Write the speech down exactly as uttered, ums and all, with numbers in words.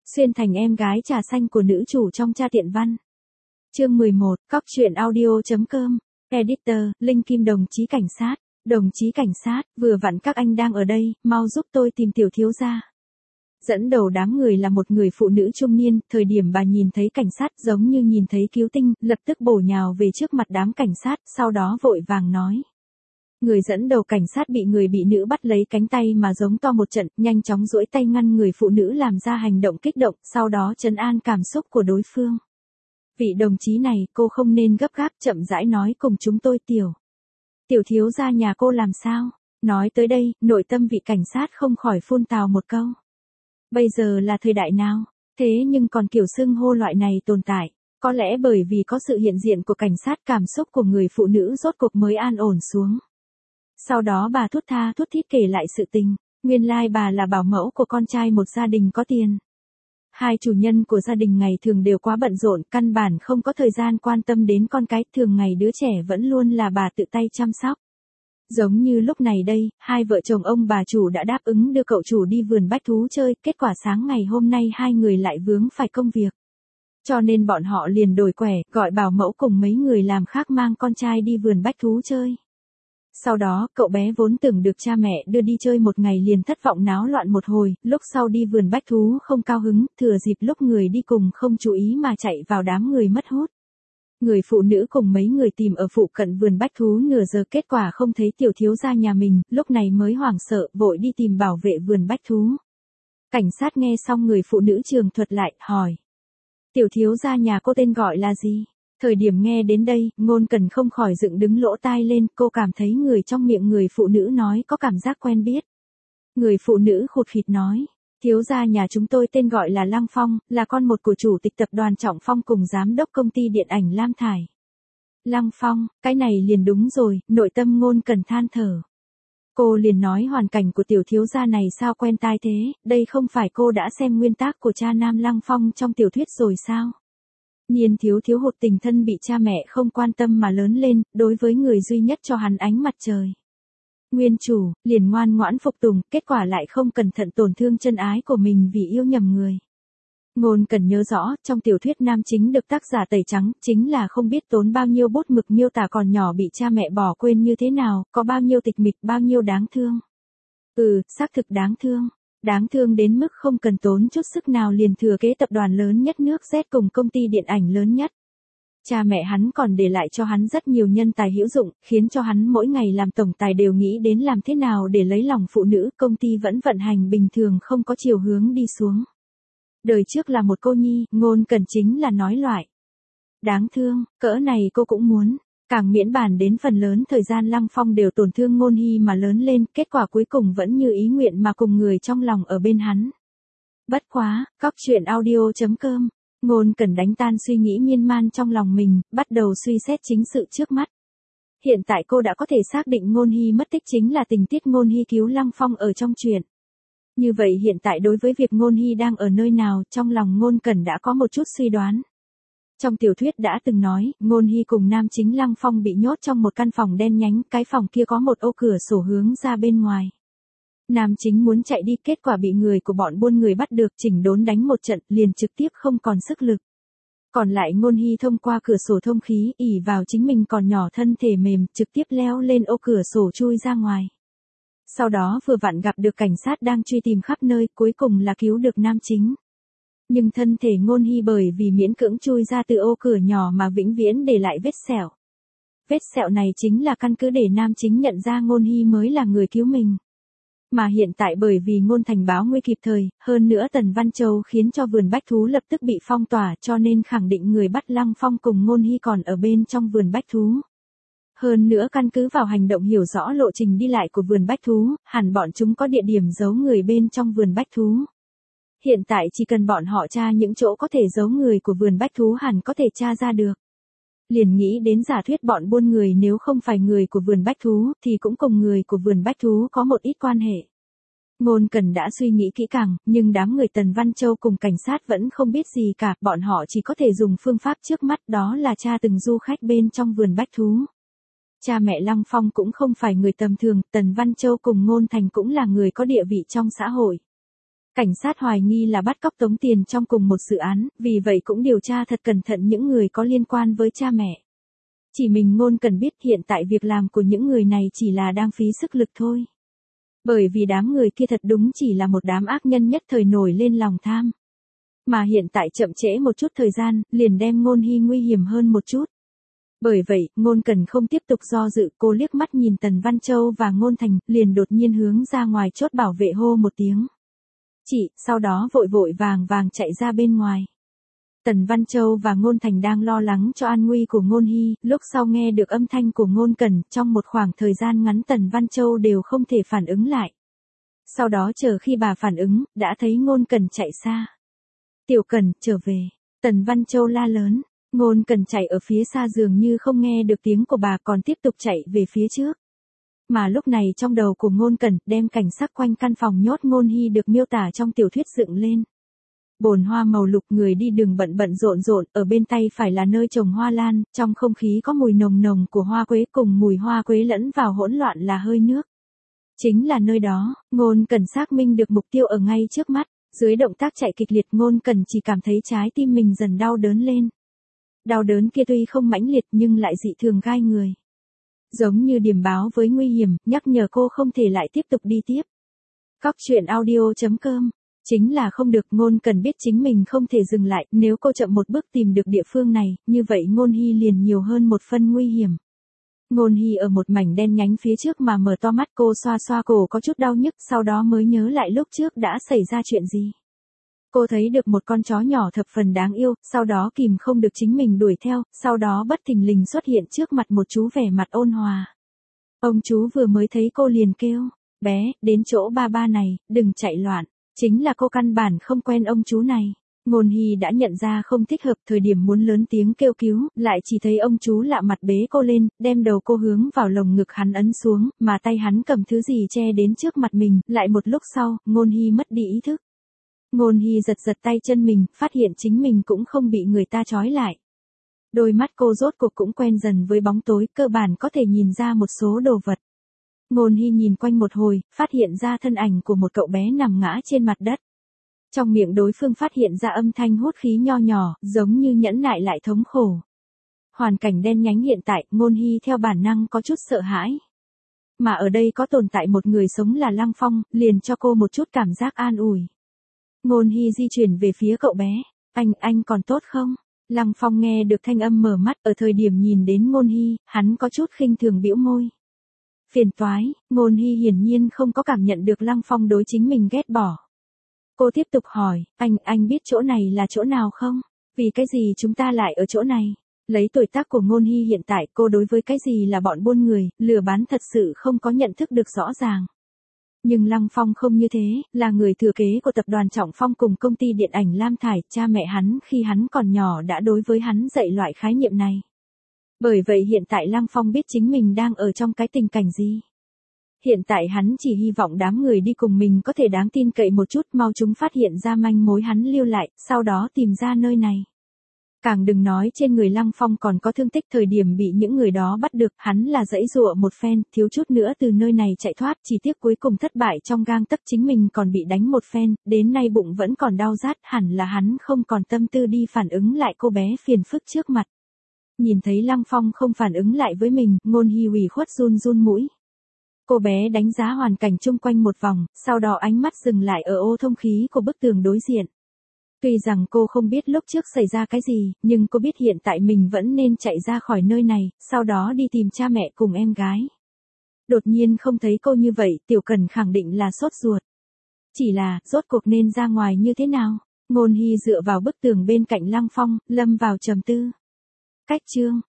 Xuyên thành em gái trà xanh của nữ chủ trong Cha Tiện Văn. Chương mười một, Cóc truyện audio chấm com. Editor, Linh Kim đồng chí cảnh sát. Đồng chí cảnh sát, vừa vặn các anh đang ở đây, mau giúp tôi tìm tiểu thiếu gia. Dẫn đầu đám người là một người phụ nữ trung niên, thời điểm bà nhìn thấy cảnh sát giống như nhìn thấy cứu tinh, lập tức bổ nhào về trước mặt đám cảnh sát, sau đó vội vàng nói. Người dẫn đầu cảnh sát bị người bị nữ bắt lấy cánh tay mà giống to một trận, nhanh chóng duỗi tay ngăn người phụ nữ làm ra hành động kích động, sau đó trấn an cảm xúc của đối phương. Vị đồng chí này, cô không nên gấp gáp, chậm rãi nói cùng chúng tôi. Tiểu. Tiểu thiếu gia nhà cô làm sao? Nói tới đây, nội tâm vị cảnh sát không khỏi phun tào một câu. Bây giờ là thời đại nào? Thế nhưng còn kiểu xưng hô loại này tồn tại. Có lẽ bởi vì có sự hiện diện của cảnh sát, cảm xúc của người phụ nữ rốt cuộc mới an ổn xuống. Sau đó bà thút tha thút thít kể lại sự tình, nguyên lai bà là bảo mẫu của con trai một gia đình có tiền. Hai chủ nhân của gia đình ngày thường đều quá bận rộn, căn bản không có thời gian quan tâm đến con cái, thường ngày đứa trẻ vẫn luôn là bà tự tay chăm sóc. Giống như lúc này đây, hai vợ chồng ông bà chủ đã đáp ứng đưa cậu chủ đi vườn bách thú chơi, kết quả sáng ngày hôm nay hai người lại vướng phải công việc. Cho nên bọn họ liền đổi quẻ, gọi bảo mẫu cùng mấy người làm khác mang con trai đi vườn bách thú chơi. Sau đó, cậu bé vốn tưởng được cha mẹ đưa đi chơi một ngày liền thất vọng náo loạn một hồi, lúc sau đi vườn bách thú không cao hứng, thừa dịp lúc người đi cùng không chú ý mà chạy vào đám người mất hút. Người phụ nữ cùng mấy người tìm ở phụ cận vườn bách thú nửa giờ, kết quả không thấy tiểu thiếu gia nhà mình, lúc này mới hoảng sợ, vội đi tìm bảo vệ vườn bách thú. Cảnh sát nghe xong người phụ nữ trường thuật lại, hỏi. Tiểu thiếu gia nhà cô tên gọi là gì? Thời điểm nghe đến đây, Ngôn Cần không khỏi dựng đứng lỗ tai lên, cô cảm thấy người trong miệng người phụ nữ nói có cảm giác quen biết. Người phụ nữ khụt khịt nói, thiếu gia nhà chúng tôi tên gọi là Lăng Phong, là con một của chủ tịch tập đoàn Trọng Phong cùng giám đốc công ty điện ảnh Lam Thải. Lăng Phong, cái này liền đúng rồi, nội tâm Ngôn Cần than thở. Cô liền nói hoàn cảnh của tiểu thiếu gia này sao quen tai thế, đây không phải cô đã xem nguyên tác của cha nam Lăng Phong trong tiểu thuyết rồi sao? Niên thiếu thiếu hụt tình thân bị cha mẹ không quan tâm mà lớn lên, đối với người duy nhất cho hắn ánh mặt trời. Nguyên chủ, liền ngoan ngoãn phục tùng, kết quả lại không cẩn thận tổn thương chân ái của mình vì yêu nhầm người. Ngôn Cần nhớ rõ, trong tiểu thuyết nam chính được tác giả tẩy trắng, chính là không biết tốn bao nhiêu bút mực miêu tả còn nhỏ bị cha mẹ bỏ quên như thế nào, có bao nhiêu tịch mịch, bao nhiêu đáng thương. Ừ, xác thực đáng thương. Đáng thương đến mức không cần tốn chút sức nào liền thừa kế tập đoàn lớn nhất nước Z cùng công ty điện ảnh lớn nhất. Cha mẹ hắn còn để lại cho hắn rất nhiều nhân tài hữu dụng, khiến cho hắn mỗi ngày làm tổng tài đều nghĩ đến làm thế nào để lấy lòng phụ nữ, công ty vẫn vận hành bình thường không có chiều hướng đi xuống. Đời trước là một cô nhi, Ngôn Cần chính là nói loại. Đáng thương, cỡ này cô cũng muốn. Càng miễn bàn đến phần lớn thời gian Lăng Phong đều tổn thương Ngôn Hy mà lớn lên, kết quả cuối cùng vẫn như ý nguyện mà cùng người trong lòng ở bên hắn. Bất quá, Cóc truyện audio chấm com. Ngôn Cần đánh tan suy nghĩ miên man trong lòng mình, bắt đầu suy xét chính sự trước mắt. Hiện tại cô đã có thể xác định Ngôn Hy mất tích chính là tình tiết Ngôn Hy cứu Lăng Phong ở trong truyện. Như vậy hiện tại đối với việc Ngôn Hy đang ở nơi nào, trong lòng Ngôn Cần đã có một chút suy đoán. Trong tiểu thuyết đã từng nói, Ngôn Hy cùng nam chính Lăng Phong bị nhốt trong một căn phòng đen nhánh, cái phòng kia có một ô cửa sổ hướng ra bên ngoài. Nam chính muốn chạy đi, kết quả bị người của bọn buôn người bắt được, chỉnh đốn đánh một trận, liền trực tiếp không còn sức lực. Còn lại Ngôn Hy thông qua cửa sổ thông khí, ỷ vào chính mình còn nhỏ thân thể mềm, trực tiếp leo lên ô cửa sổ chui ra ngoài. Sau đó vừa vặn gặp được cảnh sát đang truy tìm khắp nơi, cuối cùng là cứu được nam chính. Nhưng thân thể Ngôn Hy bởi vì miễn cưỡng chui ra từ ô cửa nhỏ mà vĩnh viễn để lại vết sẹo. Vết sẹo này chính là căn cứ để nam chính nhận ra Ngôn Hy mới là người cứu mình. Mà hiện tại bởi vì Ngôn Thành báo nguy kịp thời, hơn nữa Tần Văn Châu khiến cho vườn bách thú lập tức bị phong tỏa, cho nên khẳng định người bắt Lăng Phong cùng Ngôn Hy còn ở bên trong vườn bách thú. Hơn nữa căn cứ vào hành động hiểu rõ lộ trình đi lại của vườn bách thú, hẳn bọn chúng có địa điểm giấu người bên trong vườn bách thú. Hiện tại chỉ cần bọn họ tra những chỗ có thể giấu người của vườn bách thú hẳn có thể tra ra được. Liền nghĩ đến giả thuyết bọn buôn người nếu không phải người của vườn bách thú thì cũng cùng người của vườn bách thú có một ít quan hệ. Ngôn Cần đã suy nghĩ kỹ càng, nhưng đám người Tần Văn Châu cùng cảnh sát vẫn không biết gì cả, bọn họ chỉ có thể dùng phương pháp trước mắt, đó là tra từng du khách bên trong vườn bách thú. Cha mẹ Lăng Phong cũng không phải người tầm thường, Tần Văn Châu cùng Ngôn Thành cũng là người có địa vị trong xã hội. Cảnh sát hoài nghi là bắt cóc tống tiền trong cùng một dự án, vì vậy cũng điều tra thật cẩn thận những người có liên quan với cha mẹ. Chỉ mình Ngôn Cần biết hiện tại việc làm của những người này chỉ là đang phí sức lực thôi. Bởi vì đám người kia thật đúng chỉ là một đám ác nhân nhất thời nổi lên lòng tham. Mà hiện tại chậm trễ một chút thời gian, liền đem Ngôn Hy nguy hiểm hơn một chút. Bởi vậy, Ngôn Cần không tiếp tục do dự, cô liếc mắt nhìn Tần Văn Châu và Ngôn Thành, liền đột nhiên hướng ra ngoài chốt bảo vệ hô một tiếng. Chị, sau đó vội vội vàng vàng chạy ra bên ngoài. Tần Văn Châu và Ngôn Thành đang lo lắng cho an nguy của Ngôn Hy, lúc sau nghe được âm thanh của Ngôn Cần, trong một khoảng thời gian ngắn Tần Văn Châu đều không thể phản ứng lại. Sau đó chờ khi bà phản ứng, đã thấy Ngôn Cần chạy xa. Tiểu Cần, trở về. Tần Văn Châu la lớn. Ngôn Cần chạy ở phía xa dường như không nghe được tiếng của bà còn tiếp tục chạy về phía trước. Mà lúc này trong đầu của Ngôn Cần, đem cảnh sắc quanh căn phòng nhốt Ngôn Hy được miêu tả trong tiểu thuyết dựng lên. Bồn hoa màu lục, người đi đường bận bận rộn rộn, ở bên tay phải là nơi trồng hoa lan, trong không khí có mùi nồng nồng của hoa quế cùng mùi hoa quế lẫn vào hỗn loạn là hơi nước. Chính là nơi đó, Ngôn Cần xác minh được mục tiêu ở ngay trước mắt, dưới động tác chạy kịch liệt Ngôn Cần chỉ cảm thấy trái tim mình dần đau đớn lên. Đau đớn kia tuy không mãnh liệt nhưng lại dị thường gai người. Giống như điểm báo với nguy hiểm, nhắc nhở cô không thể lại tiếp tục đi tiếp. Cóc truyện audio chấm com. Chính là không được, Ngôn Cần biết chính mình không thể dừng lại, nếu cô chậm một bước tìm được địa phương này, như vậy Ngôn Hy liền nhiều hơn một phân nguy hiểm. Ngôn Hy ở một mảnh đen nhánh phía trước mà mở to mắt, cô xoa xoa cổ có chút đau nhức, sau đó mới nhớ lại lúc trước đã xảy ra chuyện gì. Cô thấy được một con chó nhỏ thập phần đáng yêu, sau đó kìm không được chính mình đuổi theo, sau đó bất thình lình xuất hiện trước mặt một chú vẻ mặt ôn hòa. Ông chú vừa mới thấy cô liền kêu, bé, đến chỗ ba ba này, đừng chạy loạn. Chính là cô căn bản không quen ông chú này. Ngôn Hy đã nhận ra không thích hợp, thời điểm muốn lớn tiếng kêu cứu, lại chỉ thấy ông chú lạ mặt bế cô lên, đem đầu cô hướng vào lồng ngực hắn ấn xuống, mà tay hắn cầm thứ gì che đến trước mặt mình, lại một lúc sau, Ngôn Hy mất đi ý thức. Ngôn Hy giật giật tay chân mình, phát hiện chính mình cũng không bị người ta trói lại. Đôi mắt cô rốt cuộc cũng quen dần với bóng tối, cơ bản có thể nhìn ra một số đồ vật. Ngôn Hy nhìn quanh một hồi, phát hiện ra thân ảnh của một cậu bé nằm ngã trên mặt đất. Trong miệng đối phương phát hiện ra âm thanh hút khí nho nhỏ, giống như nhẫn nại lại thống khổ. Hoàn cảnh đen nhánh hiện tại, Ngôn Hy theo bản năng có chút sợ hãi. Mà ở đây có tồn tại một người sống là Lăng Phong, liền cho cô một chút cảm giác an ủi. Ngôn Hy di chuyển về phía cậu bé. Anh, anh còn tốt không? Lăng Phong nghe được thanh âm mở mắt, ở thời điểm nhìn đến Ngôn Hy, hắn có chút khinh thường bĩu môi. Phiền toái, Ngôn Hy hiển nhiên không có cảm nhận được Lăng Phong đối chính mình ghét bỏ. Cô tiếp tục hỏi, anh, anh biết chỗ này là chỗ nào không? Vì cái gì chúng ta lại ở chỗ này? Lấy tuổi tác của Ngôn Hy hiện tại, cô đối với cái gì là bọn buôn người, lừa bán thật sự không có nhận thức được rõ ràng. Nhưng Lăng Phong không như thế, là người thừa kế của tập đoàn Trọng Phong cùng công ty điện ảnh Lam Thải, cha mẹ hắn khi hắn còn nhỏ đã đối với hắn dạy loại khái niệm này. Bởi vậy hiện tại Lăng Phong biết chính mình đang ở trong cái tình cảnh gì. Hiện tại hắn chỉ hy vọng đám người đi cùng mình có thể đáng tin cậy một chút, mau chúng phát hiện ra manh mối hắn lưu lại, sau đó tìm ra nơi này. Càng đừng nói trên người Lăng Phong còn có thương tích, thời điểm bị những người đó bắt được, hắn là giãy giụa một phen, thiếu chút nữa từ nơi này chạy thoát, chỉ tiếc cuối cùng thất bại trong gang tấc, chính mình còn bị đánh một phen, đến nay bụng vẫn còn đau rát, hẳn là hắn không còn tâm tư đi phản ứng lại cô bé phiền phức trước mặt. Nhìn thấy Lăng Phong không phản ứng lại với mình, Ngôn Hy ủy khuất run run mũi. Cô bé đánh giá hoàn cảnh chung quanh một vòng, sau đó ánh mắt dừng lại ở ô thông khí của bức tường đối diện. Tuy rằng cô không biết lúc trước xảy ra cái gì, nhưng cô biết hiện tại mình vẫn nên chạy ra khỏi nơi này, sau đó đi tìm cha mẹ cùng em gái. Đột nhiên không thấy cô như vậy, Tiểu Cần khẳng định là sốt ruột. Chỉ là, rốt cuộc nên ra ngoài như thế nào? Ngôn Hy dựa vào bức tường bên cạnh Lăng Phong, lâm vào trầm tư. Cách chương